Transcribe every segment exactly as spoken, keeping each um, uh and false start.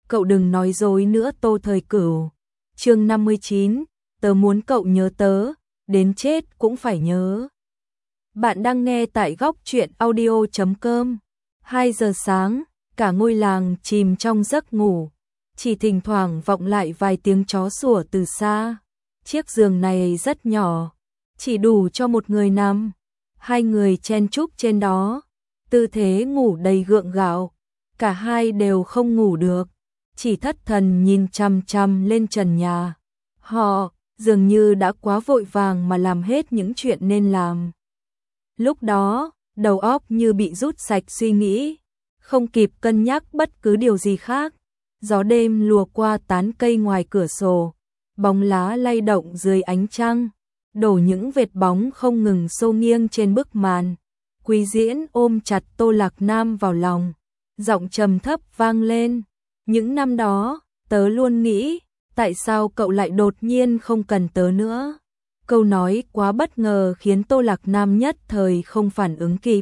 cậu đừng nói dối nữa Tô Thời Cửu. Chương năm mươi chín, tớ muốn cậu nhớ tớ, đến chết cũng phải nhớ. Bạn đang nghe tại góc truyện audio chấm com. hai giờ sáng, cả ngôi làng chìm trong giấc ngủ, chỉ thỉnh thoảng vọng lại vài tiếng chó sủa từ xa. Chiếc giường này rất nhỏ, chỉ đủ cho một người nằm. Hai người chen chúc trên đó, tư thế ngủ đầy gượng gạo. Cả hai đều không ngủ được, chỉ thất thần nhìn chằm chằm lên trần nhà. Họ dường như đã quá vội vàng mà làm hết những chuyện nên làm. Lúc đó, đầu óc như bị rút sạch suy nghĩ, không kịp cân nhắc bất cứ điều gì khác. Gió đêm lùa qua tán cây ngoài cửa sổ, bóng lá lay động dưới ánh trăng, đổ những vệt bóng không ngừng xô nghiêng trên bức màn. Quý Diễn ôm chặt Tô Lạc Nam vào lòng, giọng trầm thấp vang lên. Những năm đó, tớ luôn nghĩ, tại sao cậu lại đột nhiên không cần tớ nữa? Câu nói quá bất ngờ khiến Tô Lạc Nam nhất thời không phản ứng kịp.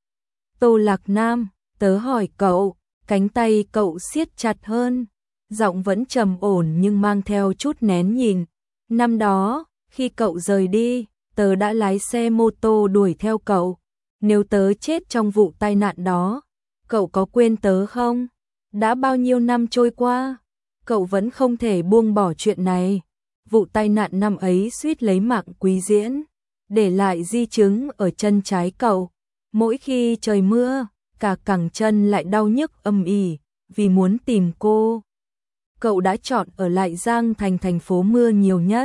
Tô Lạc Nam, tớ hỏi cậu, cánh tay cậu siết chặt hơn, giọng vẫn trầm ổn nhưng mang theo chút nén nhìn. Năm đó, khi cậu rời đi, tớ đã lái xe mô tô đuổi theo cậu. Nếu tớ chết trong vụ tai nạn đó, cậu có quên tớ không? Đã bao nhiêu năm trôi qua, cậu vẫn không thể buông bỏ chuyện này. Vụ tai nạn năm ấy suýt lấy mạng Quý Diễn, để lại di chứng ở chân trái cậu. Mỗi khi trời mưa, cả cẳng chân lại đau nhức âm ỉ, vì muốn tìm cô. Cậu đã chọn ở lại Giang Thành, thành phố mưa nhiều nhất.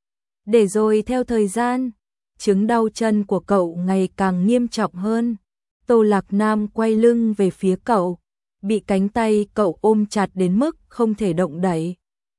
Để rồi theo thời gian, chứng đau chân của cậu ngày càng nghiêm trọng hơn. Tô Lạc Nam quay lưng về phía cậu, bị cánh tay cậu ôm chặt đến mức không thể động đậy.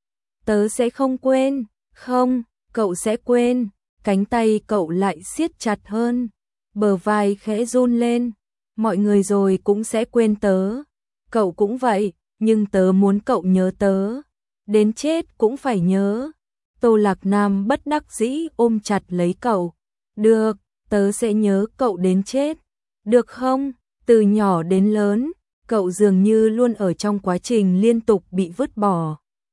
Tớ sẽ không quên, không, cậu sẽ quên. Cánh tay cậu lại siết chặt hơn, bờ vai khẽ run lên. Mọi người rồi cũng sẽ quên tớ, cậu cũng vậy, nhưng tớ muốn cậu nhớ tớ, đến chết cũng phải nhớ. Tô Lạc Nam bất đắc dĩ ôm chặt lấy cậu. Được, tớ sẽ nhớ cậu đến chết, được không? Từ nhỏ đến lớn, cậu dường như luôn ở trong quá trình liên tục bị vứt bỏ.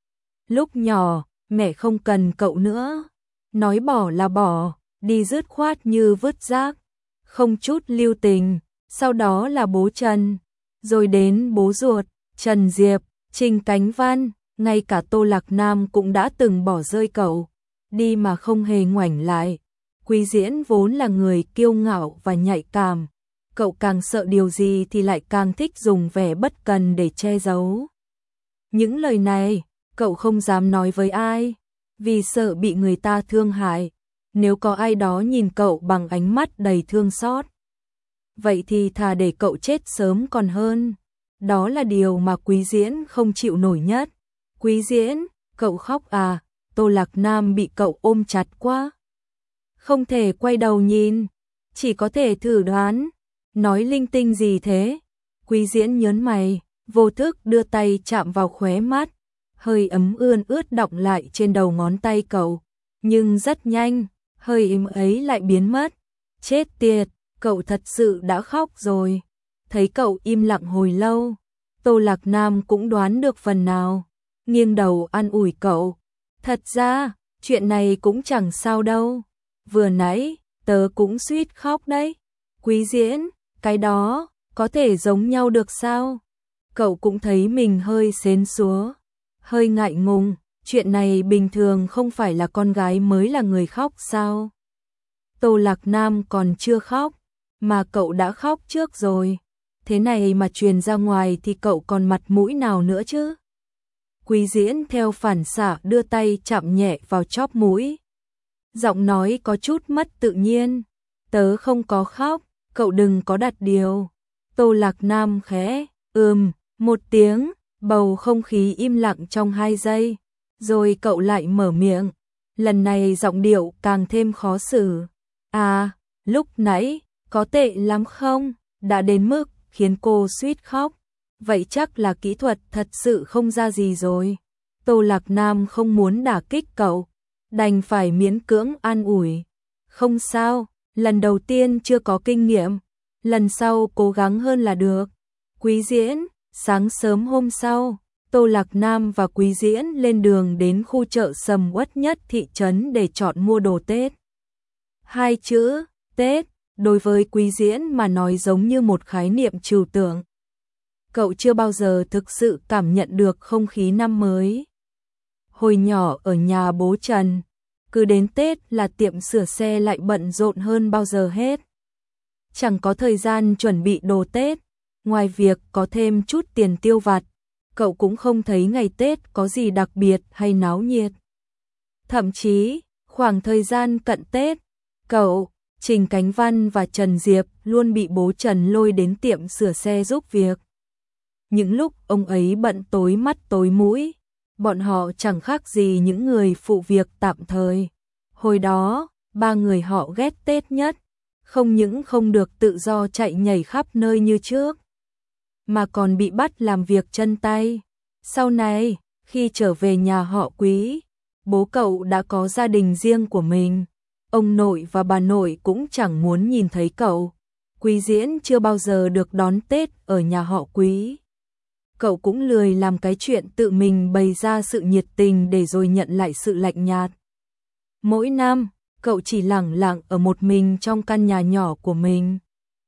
Lúc nhỏ, mẹ không cần cậu nữa, nói bỏ là bỏ, đi dứt khoát như vứt rác, không chút lưu tình. Sau đó là bố Trần, rồi đến bố ruột, Trần Diệp, Trình Cánh Văn, ngay cả Tô Lạc Nam cũng đã từng bỏ rơi cậu, đi mà không hề ngoảnh lại. Quý Diễn vốn là người kiêu ngạo và nhạy cảm, cậu càng sợ điều gì thì lại càng thích dùng vẻ bất cần để che giấu. Những lời này, cậu không dám nói với ai, vì sợ bị người ta thương hại. Nếu có ai đó nhìn cậu bằng ánh mắt đầy thương xót, vậy thì thà để cậu chết sớm còn hơn. Đó là điều mà Quý Diễn không chịu nổi nhất. Quý Diễn, cậu khóc à? Tô Lạc Nam bị cậu ôm chặt quá, không thể quay đầu nhìn, chỉ có thể thử đoán. Nói linh tinh gì thế? Quý Diễn nhớn mày, vô thức đưa tay chạm vào khóe mắt, hơi ấm ươn ướt đọng lại trên đầu ngón tay cậu. Nhưng rất nhanh, hơi ấm ấy lại biến mất. Chết tiệt, cậu thật sự đã khóc rồi. Thấy cậu im lặng hồi lâu, Tô Lạc Nam cũng đoán được phần nào, nghiêng đầu an ủi cậu. Thật ra, chuyện này cũng chẳng sao đâu. Vừa nãy, tớ cũng suýt khóc đấy. Quý Diễn, cái đó, có thể giống nhau được sao? Cậu cũng thấy mình hơi sến súa, hơi ngại ngùng. Chuyện này bình thường không phải là con gái mới là người khóc sao? Tô Lạc Nam còn chưa khóc, mà cậu đã khóc trước rồi. Thế này mà truyền ra ngoài thì cậu còn mặt mũi nào nữa chứ? Quý Diễn theo phản xạ đưa tay chạm nhẹ vào chóp mũi, giọng nói có chút mất tự nhiên. Tớ không có khóc, cậu đừng có đặt điều. Tô Lạc Nam khẽ ừm một tiếng, bầu không khí im lặng trong hai giây, rồi cậu lại mở miệng. Lần này giọng điệu càng thêm khó xử. À, lúc nãy, có tệ lắm không? Đã đến mức khiến cô suýt khóc. Vậy chắc là kỹ thuật thật sự không ra gì rồi. Tô Lạc Nam không muốn đả kích cậu, đành phải miễn cưỡng an ủi. Không sao, lần đầu tiên chưa có kinh nghiệm, lần sau cố gắng hơn là được. Quý Diễn, sáng sớm hôm sau, Tô Lạc Nam và Quý Diễn lên đường đến khu chợ sầm uất nhất thị trấn để chọn mua đồ Tết. Hai chữ Tết đối với Quý Diễn mà nói giống như một khái niệm trừu tượng. Cậu chưa bao giờ thực sự cảm nhận được không khí năm mới. Hồi nhỏ ở nhà bố Trần, cứ đến Tết là tiệm sửa xe lại bận rộn hơn bao giờ hết. Chẳng có thời gian chuẩn bị đồ Tết, ngoài việc có thêm chút tiền tiêu vặt, cậu cũng không thấy ngày Tết có gì đặc biệt hay náo nhiệt. Thậm chí, khoảng thời gian cận Tết, cậu, Trình Cánh Văn và Trần Diệp luôn bị bố Trần lôi đến tiệm sửa xe giúp việc. Những lúc ông ấy bận tối mắt tối mũi, bọn họ chẳng khác gì những người phụ việc tạm thời. Hồi đó, ba người họ ghét Tết nhất, không những không được tự do chạy nhảy khắp nơi như trước, mà còn bị bắt làm việc chân tay. Sau này, khi trở về nhà họ Quý, bố cậu đã có gia đình riêng của mình. Ông nội và bà nội cũng chẳng muốn nhìn thấy cậu. Quý Diễn chưa bao giờ được đón Tết ở nhà họ Quý. Cậu cũng lười làm cái chuyện tự mình bày ra sự nhiệt tình để rồi nhận lại sự lạnh nhạt. Mỗi năm, cậu chỉ lẳng lặng ở một mình trong căn nhà nhỏ của mình.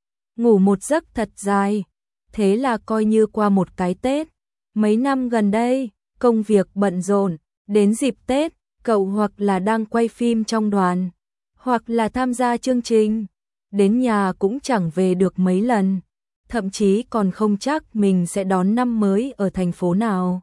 Ngủ một giấc thật dài, thế là coi như qua một cái Tết. Mấy năm gần đây, công việc bận rộn, đến dịp Tết, cậu hoặc là đang quay phim trong đoàn, hoặc là tham gia chương trình, đến nhà cũng chẳng về được mấy lần, thậm chí còn không chắc mình sẽ đón năm mới ở thành phố nào.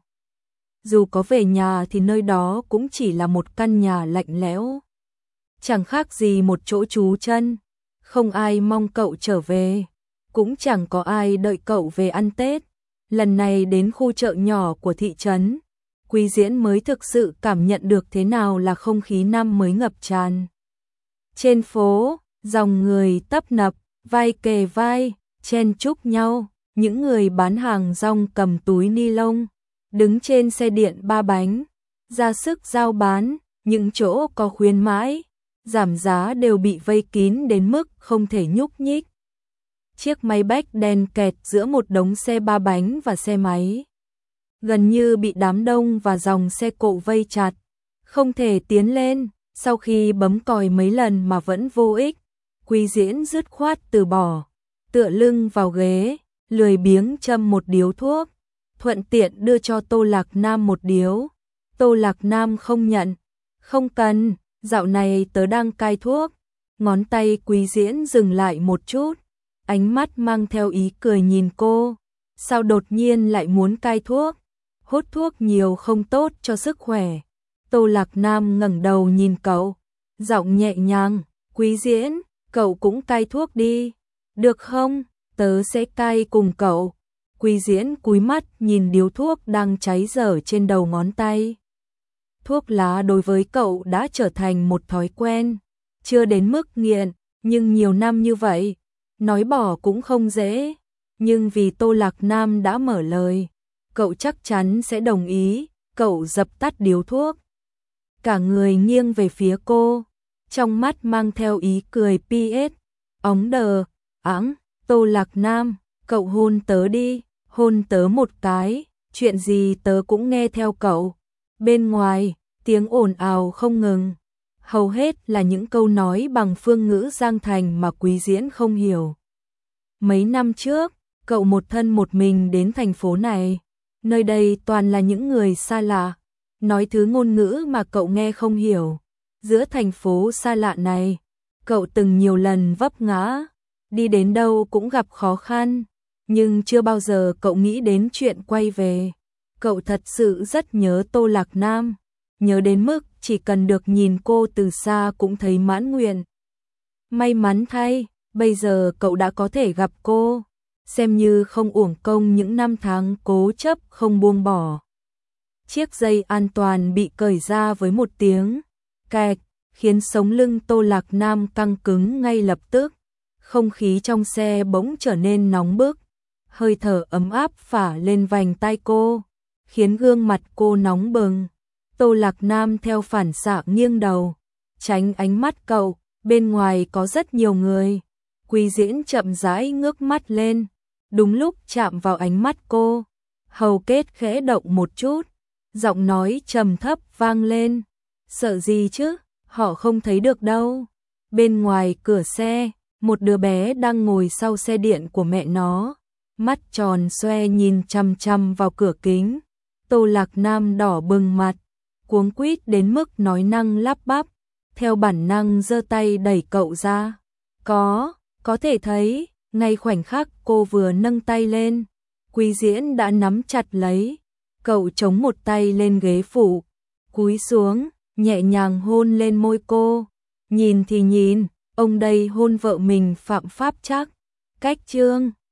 Dù có về nhà thì nơi đó cũng chỉ là một căn nhà lạnh lẽo, chẳng khác gì một chỗ trú chân, không ai mong cậu trở về, cũng chẳng có ai đợi cậu về ăn Tết. Lần này đến khu chợ nhỏ của thị trấn, Quý Diễn mới thực sự cảm nhận được thế nào là không khí năm mới ngập tràn. Trên phố, dòng người tấp nập, vai kề vai, chen chúc nhau, những người bán hàng rong cầm túi ni lông, đứng trên xe điện ba bánh, ra sức giao bán, những chỗ có khuyến mãi, giảm giá đều bị vây kín đến mức không thể nhúc nhích. Chiếc máy bách đen kẹt giữa một đống xe ba bánh và xe máy, gần như bị đám đông và dòng xe cộ vây chặt, không thể tiến lên. Sau khi bấm còi mấy lần mà vẫn vô ích, Quý Diễn dứt khoát từ bỏ, tựa lưng vào ghế, lười biếng châm một điếu thuốc, thuận tiện đưa cho Tô Lạc Nam một điếu. Tô Lạc Nam không nhận, không cần, dạo này tớ đang cai thuốc. Ngón tay Quý Diễn dừng lại một chút, ánh mắt mang theo ý cười nhìn cô, sao đột nhiên lại muốn cai thuốc, hút thuốc nhiều không tốt cho sức khỏe. Tô Lạc Nam ngẩng đầu nhìn cậu, giọng nhẹ nhàng, Quý Diễn, cậu cũng cai thuốc đi, được không, tớ sẽ cai cùng cậu. Quý Diễn cúi mắt nhìn điếu thuốc đang cháy dở trên đầu ngón tay. Thuốc lá đối với cậu đã trở thành một thói quen, chưa đến mức nghiện, nhưng nhiều năm như vậy, nói bỏ cũng không dễ. Nhưng vì Tô Lạc Nam đã mở lời, cậu chắc chắn sẽ đồng ý. Cậu dập tắt điếu thuốc, cả người nghiêng về phía cô, trong mắt mang theo ý cười pê ét. Óng đờ, ẵng, Tô Lạc Nam, cậu hôn tớ đi, hôn tớ một cái, chuyện gì tớ cũng nghe theo cậu. Bên ngoài, tiếng ồn ào không ngừng, hầu hết là những câu nói bằng phương ngữ Giang Thành mà Quý Diễn không hiểu. Mấy năm trước, cậu một thân một mình đến thành phố này, nơi đây toàn là những người xa lạ, nói thứ ngôn ngữ mà cậu nghe không hiểu. Giữa thành phố xa lạ này, cậu từng nhiều lần vấp ngã, đi đến đâu cũng gặp khó khăn, nhưng chưa bao giờ cậu nghĩ đến chuyện quay về. Cậu thật sự rất nhớ Tô Lạc Nam, nhớ đến mức chỉ cần được nhìn cô từ xa cũng thấy mãn nguyện. May mắn thay, bây giờ cậu đã có thể gặp cô, xem như không uổng công những năm tháng cố chấp không buông bỏ. Chiếc dây an toàn bị cởi ra với một tiếng kẹt, khiến sống lưng Tô Lạc Nam căng cứng ngay lập tức. Không khí trong xe bỗng trở nên nóng bức, hơi thở ấm áp phả lên vành tai cô, khiến gương mặt cô nóng bừng. Tô Lạc Nam theo phản xạ nghiêng đầu, tránh ánh mắt cậu, bên ngoài có rất nhiều người. Quý Diễn chậm rãi ngước mắt lên, đúng lúc chạm vào ánh mắt cô, hầu kết khẽ động một chút, giọng nói trầm thấp vang lên. Sợ gì chứ, họ không thấy được đâu. Bên ngoài cửa xe, một đứa bé đang ngồi sau xe điện của mẹ nó, mắt tròn xoe nhìn chằm chằm vào cửa kính. Tô Lạc Nam đỏ bừng mặt, cuống quýt đến mức nói năng lắp bắp, theo bản năng giơ tay đẩy cậu ra. Có, có thể thấy, ngay khoảnh khắc cô vừa nâng tay lên, Quý Diễn đã nắm chặt lấy. Cậu chống một tay lên ghế phụ, cúi xuống, nhẹ nhàng hôn lên môi cô. Nhìn thì nhìn, ông đây hôn vợ mình phạm pháp chắc. Cách chương